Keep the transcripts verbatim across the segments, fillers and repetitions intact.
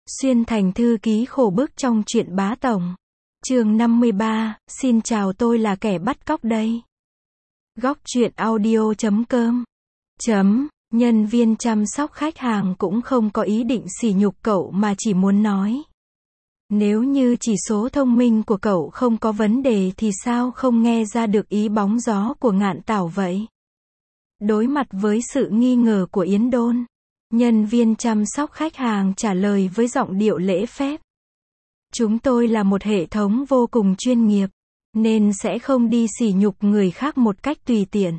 Xuyên thành thư ký khổ bức trong truyện Bá Tổng. Chương năm mươi ba, xin chào tôi là kẻ bắt cóc đây. Góc truyện audio chấm com. Chấm, nhân viên chăm sóc khách hàng cũng không có ý định sỉ nhục cậu mà chỉ muốn nói. Nếu như chỉ số thông minh của cậu không có vấn đề thì sao không nghe ra được ý bóng gió của Ngạn Tảo vậy? Đối mặt với sự nghi ngờ của Yến Đôn, nhân viên chăm sóc khách hàng trả lời với giọng điệu lễ phép. Chúng tôi là một hệ thống vô cùng chuyên nghiệp, nên sẽ không đi sỉ nhục người khác một cách tùy tiện.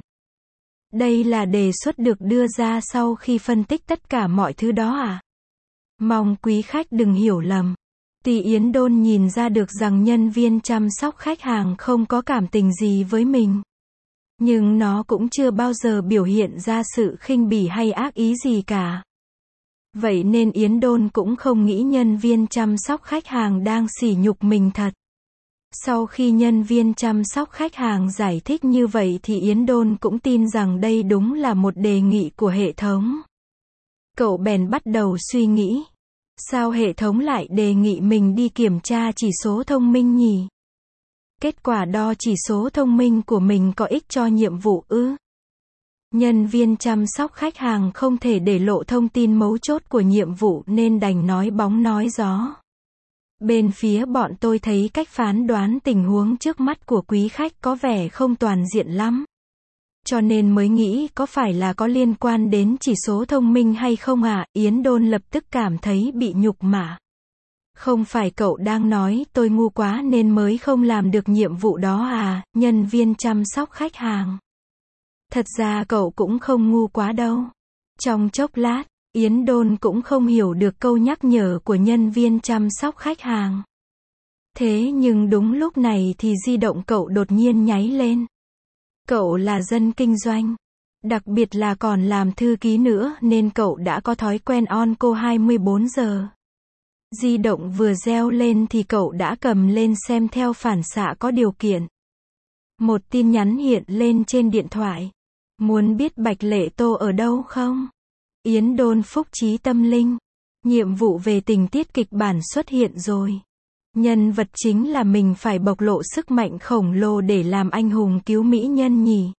Đây là đề xuất được đưa ra sau khi phân tích tất cả mọi thứ đó à? Mong quý khách đừng hiểu lầm. Tuy Yến Đôn nhìn ra được rằng nhân viên chăm sóc khách hàng không có cảm tình gì với mình, nhưng nó cũng chưa bao giờ biểu hiện ra sự khinh bỉ hay ác ý gì cả. Vậy nên Yến Đôn cũng không nghĩ nhân viên chăm sóc khách hàng đang sỉ nhục mình thật. Sau khi nhân viên chăm sóc khách hàng giải thích như vậy thì Yến Đôn cũng tin rằng đây đúng là một đề nghị của hệ thống. Cậu bèn bắt đầu suy nghĩ. Sao hệ thống lại đề nghị mình đi kiểm tra chỉ số thông minh nhỉ? Kết quả đo chỉ số thông minh của mình có ích cho nhiệm vụ ư? Nhân viên chăm sóc khách hàng không thể để lộ thông tin mấu chốt của nhiệm vụ nên đành nói bóng nói gió. Bên phía bọn tôi thấy cách phán đoán tình huống trước mắt của quý khách có vẻ không toàn diện lắm. Cho nên mới nghĩ có phải là có liên quan đến chỉ số thông minh hay không à? Yến Đôn lập tức cảm thấy bị nhục mạ. Không phải cậu đang nói tôi ngu quá nên mới không làm được nhiệm vụ đó à? Nhân viên chăm sóc khách hàng. Thật ra cậu cũng không ngu quá đâu. Trong chốc lát, Yến Đôn cũng không hiểu được câu nhắc nhở của nhân viên chăm sóc khách hàng. Thế nhưng đúng lúc này thì di động cậu đột nhiên nháy lên. Cậu là dân kinh doanh, đặc biệt là còn làm thư ký nữa nên cậu đã có thói quen on call hai mươi bốn giờ. Di động vừa reo lên thì cậu đã cầm lên xem theo phản xạ có điều kiện. Một tin nhắn hiện lên trên điện thoại. Muốn biết Bạch Lệ Tô ở đâu không? Yến Đôn phúc trí tâm linh. Nhiệm vụ về tình tiết kịch bản xuất hiện rồi. Nhân vật chính là mình phải bộc lộ sức mạnh khổng lồ để làm anh hùng cứu mỹ nhân nhỉ.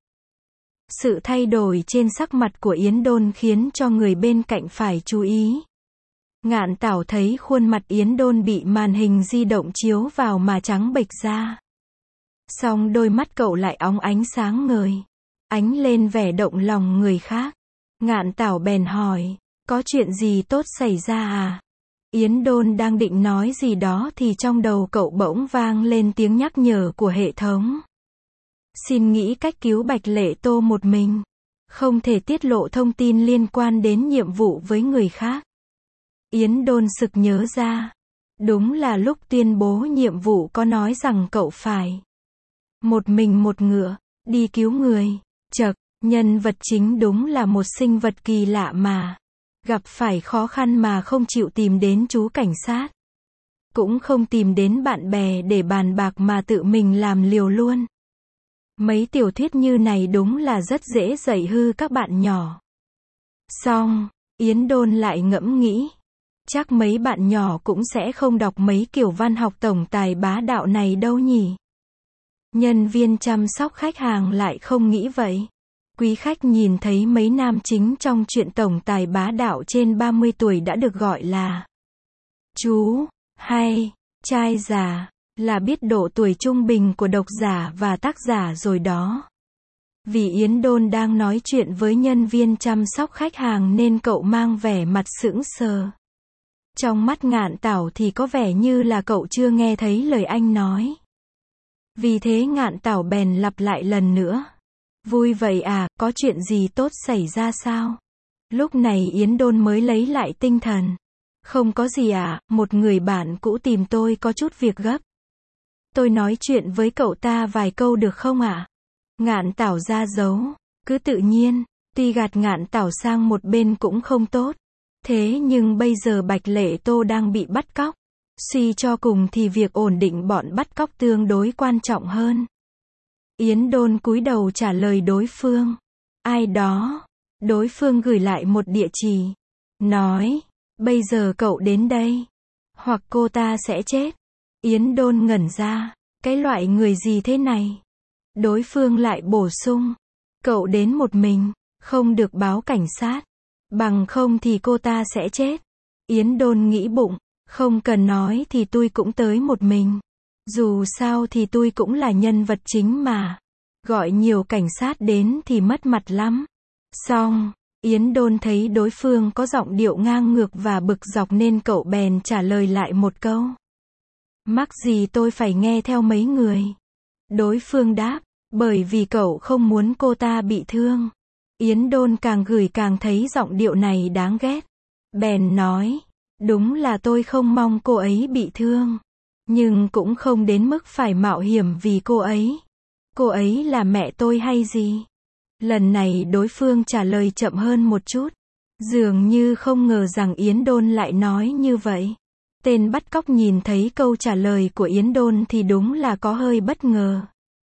Sự thay đổi trên sắc mặt của Yến Đôn khiến cho người bên cạnh phải chú ý. Ngạn Tảo thấy khuôn mặt Yến Đôn bị màn hình di động chiếu vào mà trắng bệch ra. Song đôi mắt cậu lại óng ánh sáng ngời, ánh lên vẻ động lòng người khác. Ngạn Tảo bèn hỏi, có chuyện gì tốt xảy ra à? Yến Đôn đang định nói gì đó thì trong đầu cậu bỗng vang lên tiếng nhắc nhở của hệ thống. Xin nghĩ cách cứu Bạch Lệ Tô một mình. Không thể tiết lộ thông tin liên quan đến nhiệm vụ với người khác. Yến Đôn sực nhớ ra. Đúng là lúc tuyên bố nhiệm vụ có nói rằng cậu phải một mình một ngựa, đi cứu người. Chậc, nhân vật chính đúng là một sinh vật kỳ lạ mà. Gặp phải khó khăn mà không chịu tìm đến chú cảnh sát. Cũng không tìm đến bạn bè để bàn bạc mà tự mình làm liều luôn. Mấy tiểu thuyết như này đúng là rất dễ dạy hư các bạn nhỏ. Xong, Yến Đôn lại ngẫm nghĩ. Chắc mấy bạn nhỏ cũng sẽ không đọc mấy kiểu văn học tổng tài bá đạo này đâu nhỉ. Nhân viên chăm sóc khách hàng lại không nghĩ vậy. Quý khách nhìn thấy mấy nam chính trong truyện tổng tài bá đạo trên ba mươi tuổi đã được gọi là chú, hay, trai già, là biết độ tuổi trung bình của độc giả và tác giả rồi đó. Vì Yến Đôn đang nói chuyện với nhân viên chăm sóc khách hàng nên cậu mang vẻ mặt sững sờ. Trong mắt Ngạn Tảo thì có vẻ như là cậu chưa nghe thấy lời anh nói. Vì thế Ngạn Tảo bèn lặp lại lần nữa. Vui vậy à, có chuyện gì tốt xảy ra sao? Lúc này Yến Đôn mới lấy lại tinh thần. Không có gì à, một người bạn cũ tìm tôi có chút việc gấp. Tôi nói chuyện với cậu ta vài câu được không ạ? À? Ngạn Tảo ra dấu, cứ tự nhiên, tuy gạt Ngạn Tảo sang một bên cũng không tốt. Thế nhưng bây giờ Bạch Lệ Tô đang bị bắt cóc. Suy cho cùng thì việc ổn định bọn bắt cóc tương đối quan trọng hơn. Yến Đôn cúi đầu trả lời đối phương. Ai đó? Đối phương gửi lại một địa chỉ. Nói, bây giờ cậu đến đây. Hoặc cô ta sẽ chết. Yến Đôn ngẩn ra. Cái loại người gì thế này? Đối phương lại bổ sung. Cậu đến một mình, không được báo cảnh sát. Bằng không thì cô ta sẽ chết. Yến Đôn nghĩ bụng. Không cần nói thì tôi cũng tới một mình. Dù sao thì tôi cũng là nhân vật chính mà. Gọi nhiều cảnh sát đến thì mất mặt lắm. Xong, Yến Đôn thấy đối phương có giọng điệu ngang ngược và bực dọc nên cậu bèn trả lời lại một câu. Mắc gì tôi phải nghe theo mấy người? Đối phương đáp, bởi vì cậu không muốn cô ta bị thương. Yến Đôn càng gửi càng thấy giọng điệu này đáng ghét. Bèn nói, đúng là tôi không mong cô ấy bị thương. Nhưng cũng không đến mức phải mạo hiểm vì cô ấy. Cô ấy là mẹ tôi hay gì? Lần này đối phương trả lời chậm hơn một chút. Dường như không ngờ rằng Yến Đôn lại nói như vậy. Tên bắt cóc nhìn thấy câu trả lời của Yến Đôn thì đúng là có hơi bất ngờ.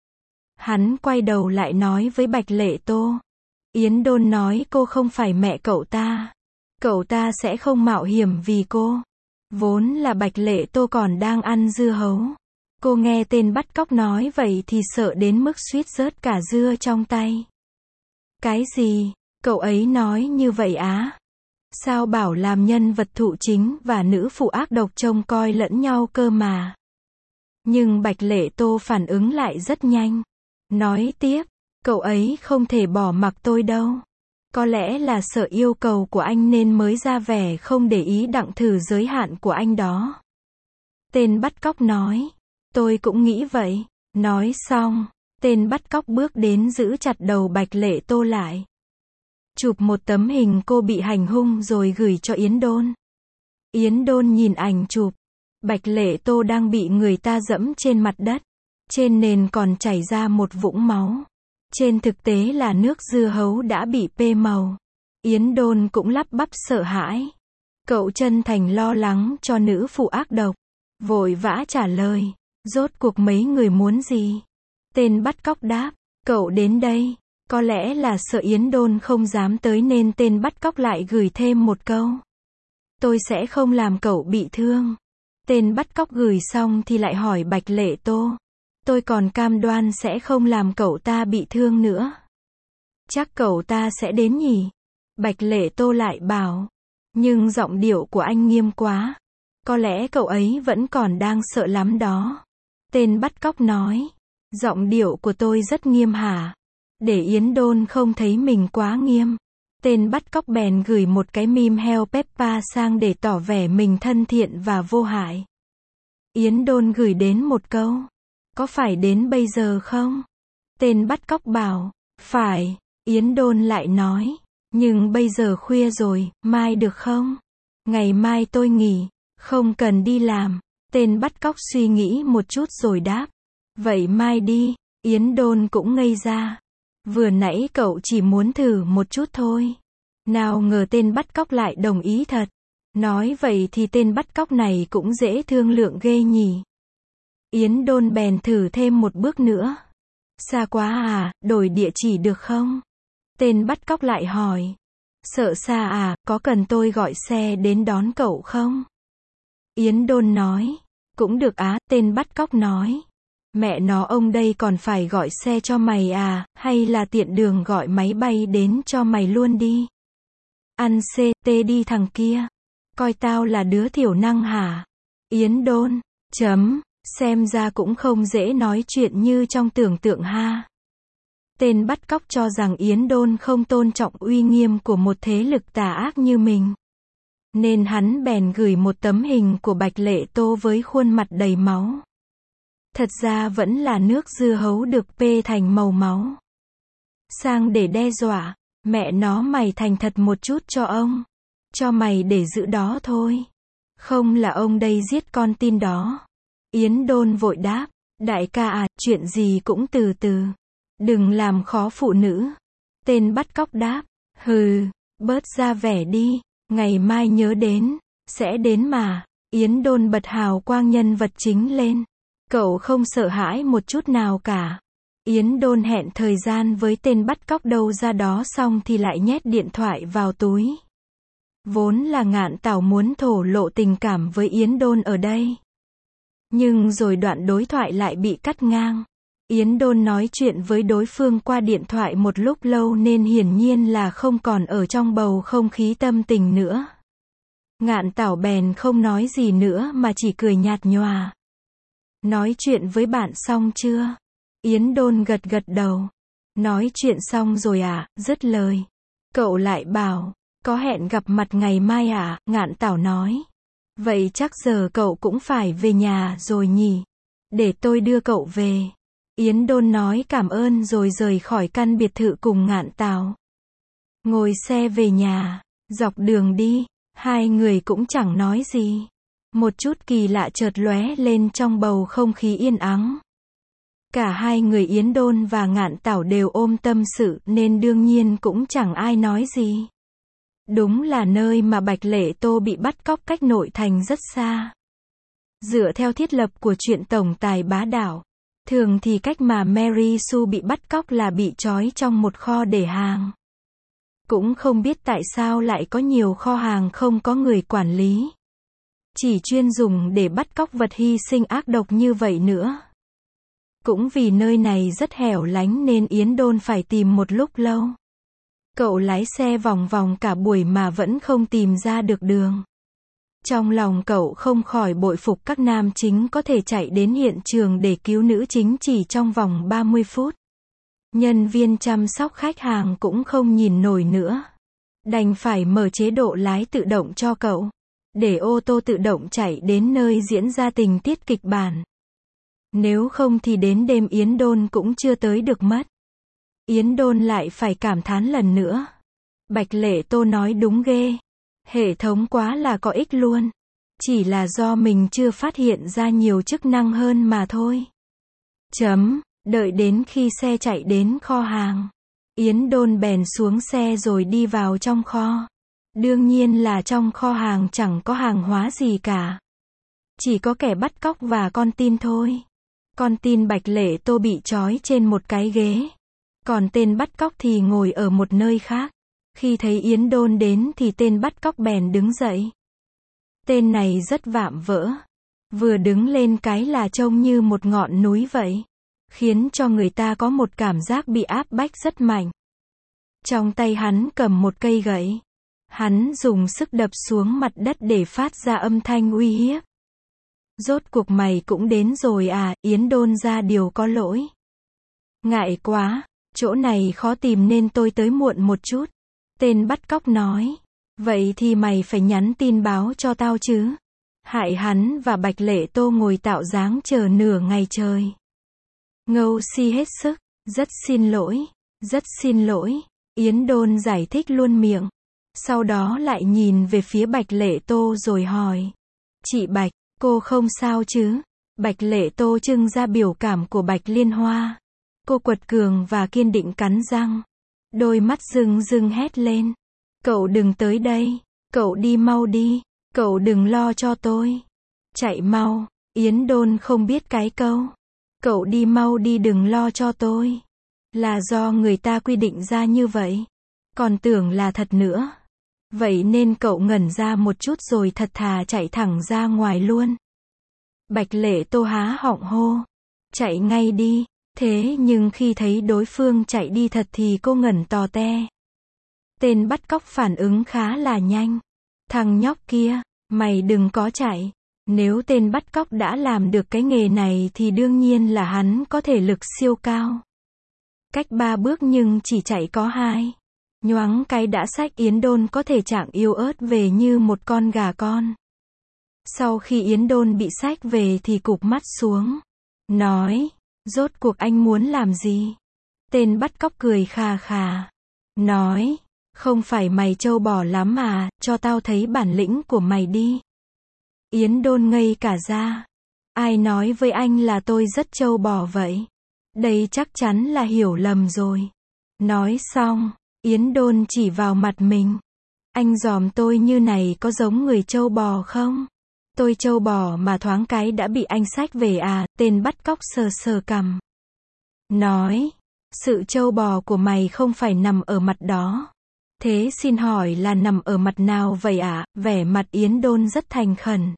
Hắn quay đầu lại nói với Bạch Lệ Tô. Yến Đôn nói cô không phải mẹ cậu ta. Cậu ta sẽ không mạo hiểm vì cô. Vốn là Bạch Lệ Tô còn đang ăn dưa hấu. Cô nghe tên bắt cóc nói vậy thì sợ đến mức suýt rớt cả dưa trong tay. Cái gì? Cậu ấy nói như vậy á? Sao bảo làm nhân vật thụ chính và nữ phụ ác độc trông coi lẫn nhau cơ mà. Nhưng Bạch Lệ Tô phản ứng lại rất nhanh. Nói tiếp, cậu ấy không thể bỏ mặc tôi đâu. Có lẽ là sợ yêu cầu của anh nên mới ra vẻ không để ý đặng thử giới hạn của anh đó. Tên bắt cóc nói, tôi cũng nghĩ vậy. Nói xong, tên bắt cóc bước đến giữ chặt đầu Bạch Lệ Tô lại. Chụp một tấm hình cô bị hành hung rồi gửi cho Yến Đôn. Yến Đôn nhìn ảnh chụp. Bạch Lệ Tô đang bị người ta dẫm trên mặt đất. Trên nền còn chảy ra một vũng máu. Trên thực tế là nước dưa hấu đã bị pê màu. Yến Đôn cũng lắp bắp sợ hãi. Cậu chân thành lo lắng cho nữ phụ ác độc. Vội vã trả lời. Rốt cuộc mấy người muốn gì? Tên bắt cóc đáp. Cậu đến đây. Có lẽ là sợ Yến Đôn không dám tới nên tên bắt cóc lại gửi thêm một câu. Tôi sẽ không làm cậu bị thương. Tên bắt cóc gửi xong thì lại hỏi Bạch Lệ Tô. Tôi còn cam đoan sẽ không làm cậu ta bị thương nữa. Chắc cậu ta sẽ đến nhỉ? Bạch Lệ Tô lại bảo. Nhưng giọng điệu của anh nghiêm quá. Có lẽ cậu ấy vẫn còn đang sợ lắm đó. Tên bắt cóc nói. Giọng điệu của tôi rất nghiêm hả? Để Yến Đôn không thấy mình quá nghiêm. Tên bắt cóc bèn gửi một cái meme heo Peppa sang để tỏ vẻ mình thân thiện và vô hại. Yến Đôn gửi đến một câu. Có phải đến bây giờ không? Tên bắt cóc bảo. Phải. Yến Đôn lại nói. Nhưng bây giờ khuya rồi, mai được không? Ngày mai tôi nghỉ. Không cần đi làm. Tên bắt cóc suy nghĩ một chút rồi đáp. Vậy mai đi. Yến Đôn cũng ngây ra. Vừa nãy cậu chỉ muốn thử một chút thôi. Nào ngờ tên bắt cóc lại đồng ý thật. Nói vậy thì tên bắt cóc này cũng dễ thương lượng ghê nhỉ. Yến Đôn bèn thử thêm một bước nữa. Xa quá à, đổi địa chỉ được không? Tên bắt cóc lại hỏi. Sợ xa à, có cần tôi gọi xe đến đón cậu không? Yến Đôn nói. Cũng được á, tên bắt cóc nói. Mẹ nó ông đây còn phải gọi xe cho mày à, hay là tiện đường gọi máy bay đến cho mày luôn đi. Ăn xê tê đi thằng kia. Coi tao là đứa thiểu năng hả? Yến Đôn. Chấm. Xem ra cũng không dễ nói chuyện như trong tưởng tượng ha. Tên bắt cóc cho rằng Yến Đôn không tôn trọng uy nghiêm của một thế lực tà ác như mình. Nên hắn bèn gửi một tấm hình của Bạch Lệ Tô với khuôn mặt đầy máu. Thật ra vẫn là nước dưa hấu được pê thành màu máu. Sang để đe dọa. Mẹ nó mày thành thật một chút cho ông. Cho mày để giữ đó thôi. Không là ông đây giết con tin đó. Yến Đôn vội đáp. Đại ca à, chuyện gì cũng từ từ. Đừng làm khó phụ nữ. Tên bắt cóc đáp. Hừ, bớt ra vẻ đi. Ngày mai nhớ đến. Sẽ đến mà. Yến Đôn bật hào quang nhân vật chính lên. Cậu không sợ hãi một chút nào cả. Yến Đôn hẹn thời gian với tên bắt cóc đâu ra đó xong thì lại nhét điện thoại vào túi. Vốn là Ngạn Tảo muốn thổ lộ tình cảm với Yến Đôn ở đây. Nhưng rồi đoạn đối thoại lại bị cắt ngang. Yến Đôn nói chuyện với đối phương qua điện thoại một lúc lâu nên hiển nhiên là không còn ở trong bầu không khí tâm tình nữa. Ngạn Tảo bèn không nói gì nữa mà chỉ cười nhạt nhòa. Nói chuyện với bạn xong chưa? Yến Đôn gật gật đầu. Nói chuyện xong rồi à, dứt lời. Cậu lại bảo, có hẹn gặp mặt ngày mai à, Ngạn Tảo nói. Vậy chắc giờ cậu cũng phải về nhà rồi nhỉ? Để tôi đưa cậu về. Yến Đôn nói cảm ơn rồi rời khỏi căn biệt thự cùng Ngạn Tảo. Ngồi xe về nhà, dọc đường đi, hai người cũng chẳng nói gì. Một chút kỳ lạ chợt lóe lên trong bầu không khí yên ắng. Cả hai người Yến Đôn và Ngạn Tảo đều ôm tâm sự nên đương nhiên cũng chẳng ai nói gì. Đúng là nơi mà Bạch Lệ Tô bị bắt cóc cách nội thành rất xa. Dựa theo thiết lập của truyện tổng tài bá đạo, thường thì cách mà Mary Sue bị bắt cóc là bị trói trong một kho để hàng. Cũng không biết tại sao lại có nhiều kho hàng không có người quản lý. Chỉ chuyên dùng để bắt cóc vật hy sinh ác độc như vậy nữa. Cũng vì nơi này rất hẻo lánh nên Yến Đôn phải tìm một lúc lâu. Cậu lái xe vòng vòng cả buổi mà vẫn không tìm ra được đường. Trong lòng cậu không khỏi bội phục các nam chính có thể chạy đến hiện trường để cứu nữ chính chỉ trong vòng ba mươi phút. Nhân viên chăm sóc khách hàng cũng không nhìn nổi nữa. Đành phải mở chế độ lái tự động cho cậu. Để ô tô tự động chạy đến nơi diễn ra tình tiết kịch bản. Nếu không thì đến đêm Yến Đôn cũng chưa tới được mất. Yến Đôn lại phải cảm thán lần nữa. Bạch Lệ Tô nói đúng ghê. Hệ thống quá là có ích luôn. Chỉ là do mình chưa phát hiện ra nhiều chức năng hơn mà thôi. Chấm, đợi đến khi xe chạy đến kho hàng. Yến Đôn bèn xuống xe rồi đi vào trong kho. Đương nhiên là trong kho hàng chẳng có hàng hóa gì cả. Chỉ có kẻ bắt cóc và con tin thôi. Con tin Bạch Lệ Tô bị trói trên một cái ghế. Còn tên bắt cóc thì ngồi ở một nơi khác. Khi thấy Yến Đôn đến thì tên bắt cóc bèn đứng dậy. Tên này rất vạm vỡ. Vừa đứng lên cái là trông như một ngọn núi vậy. Khiến cho người ta có một cảm giác bị áp bách rất mạnh. Trong tay hắn cầm một cây gậy. Hắn dùng sức đập xuống mặt đất để phát ra âm thanh uy hiếp. Rốt cuộc mày cũng đến rồi à, Yến Đôn ra điều có lỗi. Ngại quá, chỗ này khó tìm nên tôi tới muộn một chút. Tên bắt cóc nói. Vậy thì mày phải nhắn tin báo cho tao chứ. Hại hắn và Bạch Lệ Tô ngồi tạo dáng chờ nửa ngày trời. Ngâu si hết sức. Rất xin lỗi. Rất xin lỗi. Yến Đôn giải thích luôn miệng. Sau đó lại nhìn về phía Bạch Lệ Tô rồi hỏi. Chị Bạch, cô không sao chứ? Bạch Lệ Tô trưng ra biểu cảm của Bạch Liên Hoa. Cô quật cường và kiên định cắn răng. Đôi mắt rưng rưng hét lên. Cậu đừng tới đây. Cậu đi mau đi. Cậu đừng lo cho tôi. Chạy mau. Yến Đôn không biết cái câu. Cậu đi mau đi đừng lo cho tôi. Là do người ta quy định ra như vậy. Còn tưởng là thật nữa. Vậy nên cậu ngẩn ra một chút rồi thật thà chạy thẳng ra ngoài luôn. Bạch Lệ Tô há họng hô. Chạy ngay đi. Thế nhưng khi thấy đối phương chạy đi thật thì cô ngẩn tò te. Tên bắt cóc phản ứng khá là nhanh. Thằng nhóc kia, mày đừng có chạy. Nếu tên bắt cóc đã làm được cái nghề này thì đương nhiên là hắn có thể lực siêu cao. Cách ba bước nhưng chỉ chạy có hai. Nhoáng cái đã xách Yến Đôn có thể trạng yếu ớt về như một con gà con. Sau khi Yến Đôn bị xách về thì cụp mắt xuống. Nói, rốt cuộc anh muốn làm gì? Tên bắt cóc cười khà khà. Nói, không phải mày trâu bò lắm à, cho tao thấy bản lĩnh của mày đi. Yến Đôn ngây cả ra. Ai nói với anh là tôi rất trâu bò vậy? Đây chắc chắn là hiểu lầm rồi. Nói xong, Yến Đôn chỉ vào mặt mình. Anh dòm tôi như này có giống người trâu bò không? Tôi trâu bò mà thoáng cái đã bị anh xách về à, tên bắt cóc sờ sờ cằm. Nói, sự trâu bò của mày không phải nằm ở mặt đó. Thế xin hỏi là nằm ở mặt nào vậy ạ? Vẻ mặt Yến Đôn rất thành khẩn.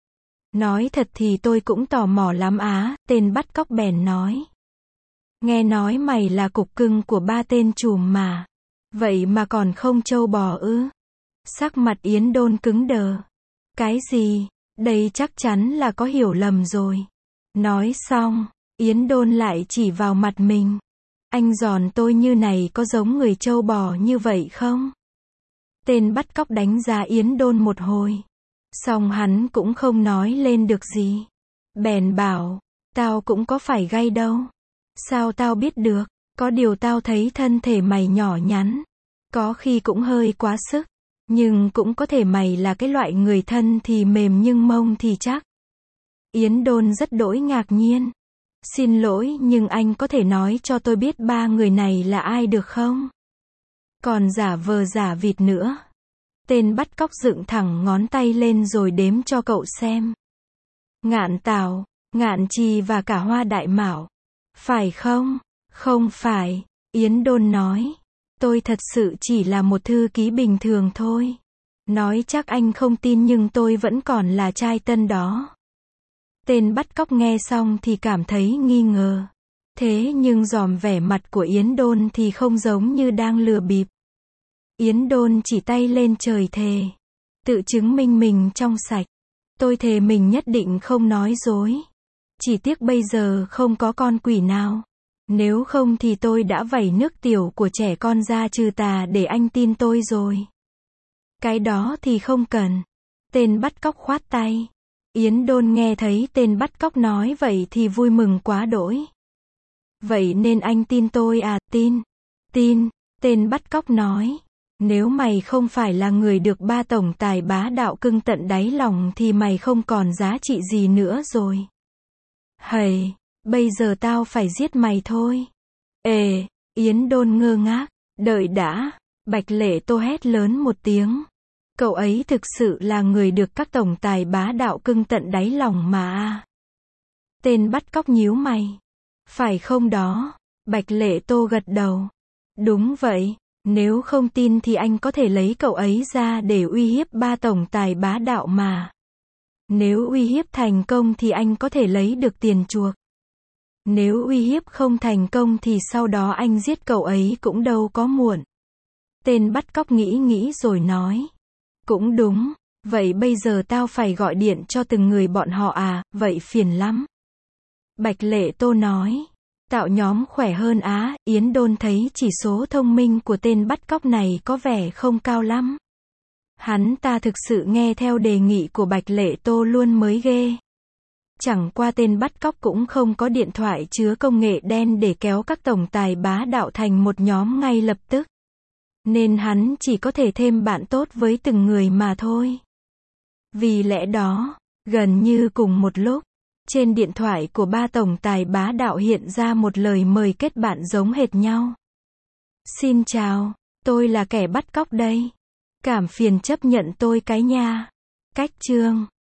Nói thật thì tôi cũng tò mò lắm á, tên bắt cóc bèn nói. Nghe nói mày là cục cưng của ba tên trùm mà. Vậy mà còn không trâu bò ư? Sắc mặt Yến Đôn cứng đờ. Cái gì? Đây chắc chắn là có hiểu lầm rồi. Nói xong, Yến Đôn lại chỉ vào mặt mình. Anh giòn tôi như này có giống người trâu bò như vậy không? Tên bắt cóc đánh giá Yến Đôn một hồi. Xong hắn cũng không nói lên được gì. Bèn bảo, tao cũng có phải gay đâu. Sao tao biết được? Có điều tao thấy thân thể mày nhỏ nhắn. Có khi cũng hơi quá sức. Nhưng cũng có thể mày là cái loại người thân thì mềm nhưng mông thì chắc. Yến Đôn rất đỗi ngạc nhiên. Xin lỗi nhưng anh có thể nói cho tôi biết ba người này là ai được không? Còn giả vờ giả vịt nữa. Tên bắt cóc dựng thẳng ngón tay lên rồi đếm cho cậu xem. Ngạn Tào, Ngạn Trì và cả Hoa Đại Mạo. Phải không? Không phải, Yến Đôn nói. Tôi thật sự chỉ là một thư ký bình thường thôi. Nói chắc anh không tin nhưng tôi vẫn còn là trai tân đó. Tên bắt cóc nghe xong thì cảm thấy nghi ngờ. Thế nhưng dòm vẻ mặt của Yến Đôn thì không giống như đang lừa bịp. Yến Đôn chỉ tay lên trời thề. Tự chứng minh mình trong sạch. Tôi thề mình nhất định không nói dối. Chỉ tiếc bây giờ không có con quỷ nào. Nếu không thì tôi đã vẩy nước tiểu của trẻ con ra trừ tà để anh tin tôi rồi. Cái đó thì không cần. Tên bắt cóc khoát tay. Yến Đôn nghe thấy tên bắt cóc nói vậy thì vui mừng quá đỗi. Vậy nên anh tin tôi à? Tin. Tin. Tên bắt cóc nói. Nếu mày không phải là người được ba tổng tài bá đạo cưng tận đáy lòng thì mày không còn giá trị gì nữa rồi. Hầy, bây giờ tao phải giết mày thôi. Ê, Yến Đôn ngơ ngác. Đợi đã. Bạch Lệ Tô hét lớn một tiếng. Cậu ấy thực sự là người được các tổng tài bá đạo cưng tận đáy lòng mà. Tên bắt cóc nhíu mày. Phải không đó? Bạch Lệ Tô gật đầu. Đúng vậy. Nếu không tin thì anh có thể lấy cậu ấy ra để uy hiếp ba tổng tài bá đạo mà. Nếu uy hiếp thành công thì anh có thể lấy được tiền chuộc. Nếu uy hiếp không thành công thì sau đó anh giết cậu ấy cũng đâu có muộn. Tên bắt cóc nghĩ nghĩ rồi nói. Cũng đúng. Vậy bây giờ tao phải gọi điện cho từng người bọn họ à? Vậy phiền lắm. Bạch Lệ Tô nói. Tạo nhóm khỏe hơn á. Yến Đôn thấy chỉ số thông minh của tên bắt cóc này có vẻ không cao lắm. Hắn ta thực sự nghe theo đề nghị của Bạch Lệ Tô luôn mới ghê. Chẳng qua tên bắt cóc cũng không có điện thoại chứa công nghệ đen để kéo các tổng tài bá đạo thành một nhóm ngay lập tức. Nên hắn chỉ có thể thêm bạn tốt với từng người mà thôi. Vì lẽ đó, gần như cùng một lúc, trên điện thoại của ba tổng tài bá đạo hiện ra một lời mời kết bạn giống hệt nhau. Xin chào, tôi là kẻ bắt cóc đây. Cảm phiền chấp nhận tôi cái nha. Cách chương